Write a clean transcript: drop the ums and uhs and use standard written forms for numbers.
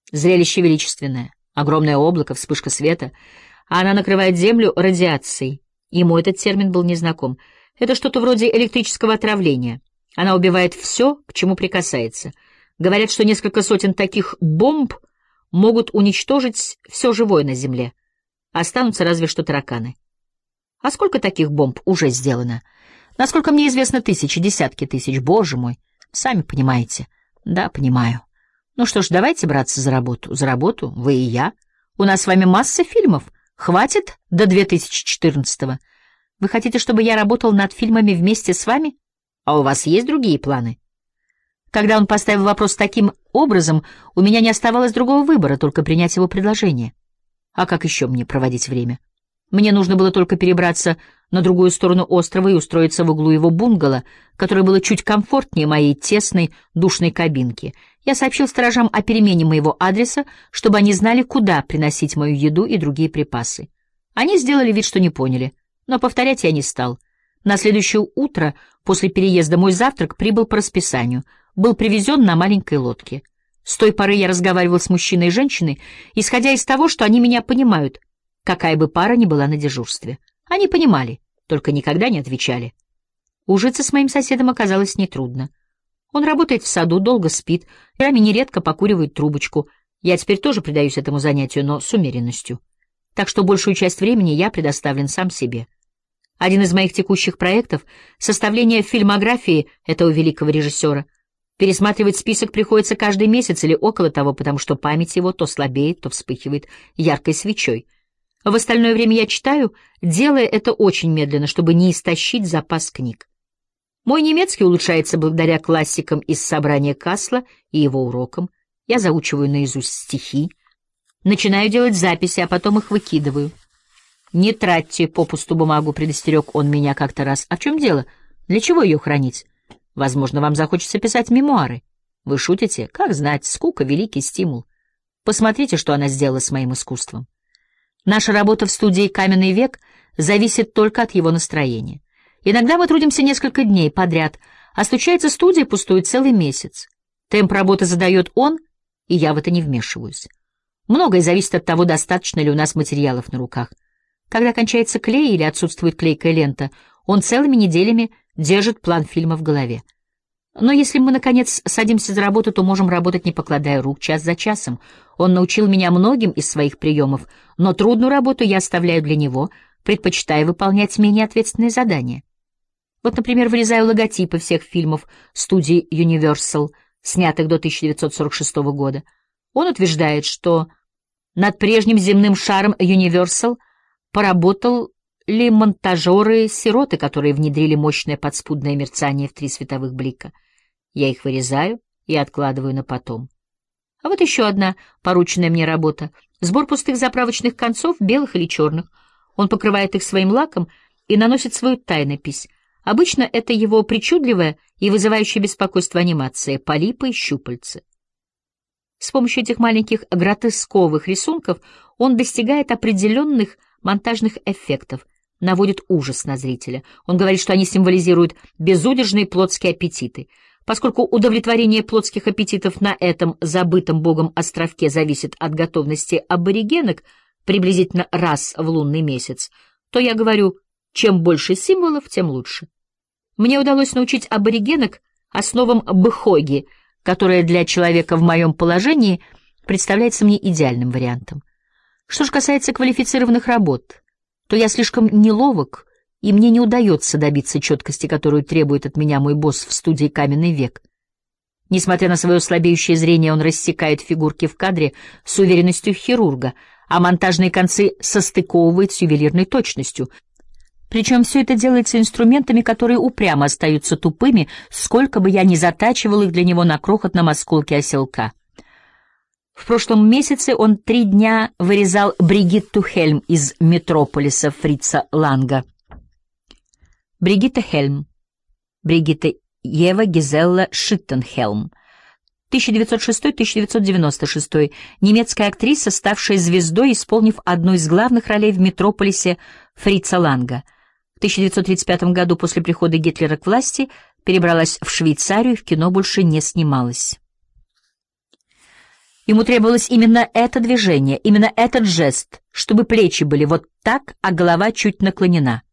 Зрелище величественное. Огромное облако, вспышка света, а она накрывает Землю радиацией. Ему этот термин был незнаком. Это что-то вроде электрического отравления. Она убивает все, к чему прикасается. Говорят, что несколько сотен таких бомб могут уничтожить все живое на Земле. Останутся разве что тараканы. А сколько таких бомб уже сделано? Насколько мне известно, тысячи, десятки тысяч. Боже мой, сами понимаете. Да, понимаю. Ну что ж, давайте браться за работу. За работу? Вы и я. У нас с вами масса фильмов. Хватит до 2014-го. Вы хотите, чтобы я работал над фильмами вместе с вами? А у вас есть другие планы? Когда он поставил вопрос таким образом, у меня не оставалось другого выбора, только принять его предложение. А как еще мне проводить время? Мне нужно было только перебраться на другую сторону острова и устроиться в углу его бунгало, которое было чуть комфортнее моей тесной душной кабинки. Я сообщил сторожам о перемене моего адреса, чтобы они знали, куда приносить мою еду и другие припасы. Они сделали вид, что не поняли, но повторять я не стал. На следующее утро после переезда мой завтрак прибыл по расписанию, был привезен на маленькой лодке. С той поры я разговаривал с мужчиной и женщиной, исходя из того, что они меня понимают, какая бы пара ни была на дежурстве. Они понимали, только никогда не отвечали. Ужиться с моим соседом оказалось нетрудно. Он работает в саду, долго спит, вечерами нередко покуривает трубочку. Я теперь тоже предаюсь этому занятию, но с умеренностью. Так что большую часть времени я предоставлен сам себе. Один из моих текущих проектов — составление фильмографии этого великого режиссера. Пересматривать список приходится каждый месяц или около того, потому что память его то слабеет, то вспыхивает яркой свечой. В остальное время я читаю, делая это очень медленно, чтобы не истощить запас книг. Мой немецкий улучшается благодаря классикам из собрания Касла и его урокам. Я заучиваю наизусть стихи, начинаю делать записи, а потом их выкидываю. «Не тратьте попусту бумагу», — предостерег он меня как-то раз. «А в чем дело? Для чего ее хранить? Возможно, вам захочется писать мемуары». «Вы шутите? Как знать, скука — великий стимул. Посмотрите, что она сделала с моим искусством». Наша работа в студии «Каменный век» зависит только от его настроения. Иногда мы трудимся несколько дней подряд, а случается, студия пустует целый месяц. Темп работы задает он, и я в это не вмешиваюсь. Многое зависит от того, достаточно ли у нас материалов на руках. Когда кончается клей или отсутствует клейкая лента, он целыми неделями держит план фильма в голове. Но если мы, наконец, садимся за работу, то можем работать, не покладая рук, час за часом. Он научил меня многим из своих приемов, но трудную работу я оставляю для него, предпочитая выполнять менее ответственные задания. Вот, например, вырезаю логотипы всех фильмов студии Universal, снятых до 1946 года. Он утверждает, что над прежним земным шаром Universal поработали монтажеры-сироты, которые внедрили мощное подспудное мерцание в 3 световых блика. Я их вырезаю и откладываю на потом. А вот еще одна порученная мне работа — сбор пустых заправочных концов, белых или черных. Он покрывает их своим лаком и наносит свою тайнопись. Обычно это его причудливая и вызывающая беспокойство анимация — полипы и щупальца. С помощью этих маленьких гротесковых рисунков он достигает определенных монтажных эффектов, наводит ужас на зрителя. Он говорит, что они символизируют безудержные плотские аппетиты. Поскольку удовлетворение плотских аппетитов на этом забытом Богом островке зависит от готовности аборигенок приблизительно раз в лунный месяц, то я говорю, чем больше символов, тем лучше. Мне удалось научить аборигенок основам бхоги, которая для человека в моем положении представляется мне идеальным вариантом. Что же касается квалифицированных работ, то я слишком неловок, и мне не удается добиться четкости, которую требует от меня мой босс в студии «Каменный век». Несмотря на свое слабеющее зрение, он рассекает фигурки в кадре с уверенностью хирурга, а монтажные концы состыковывает с ювелирной точностью. Причем все это делается инструментами, которые упрямо остаются тупыми, сколько бы я ни затачивал их для него на крохотном осколке оселка. В прошлом месяце он 3 дня вырезал Бригитту Хельм из «Метрополиса» Фрица Ланга. Бригитта Хельм. Бригитта Ева Гизелла Шиттенхельм. 1906-1996. Немецкая актриса, ставшая звездой, исполнив одну из главных ролей в «Метрополисе» Фрица Ланга. В 1935 году после прихода Гитлера к власти перебралась в Швейцарию и в кино больше не снималась. Ему требовалось именно это движение, именно этот жест, чтобы плечи были вот так, а голова чуть наклонена.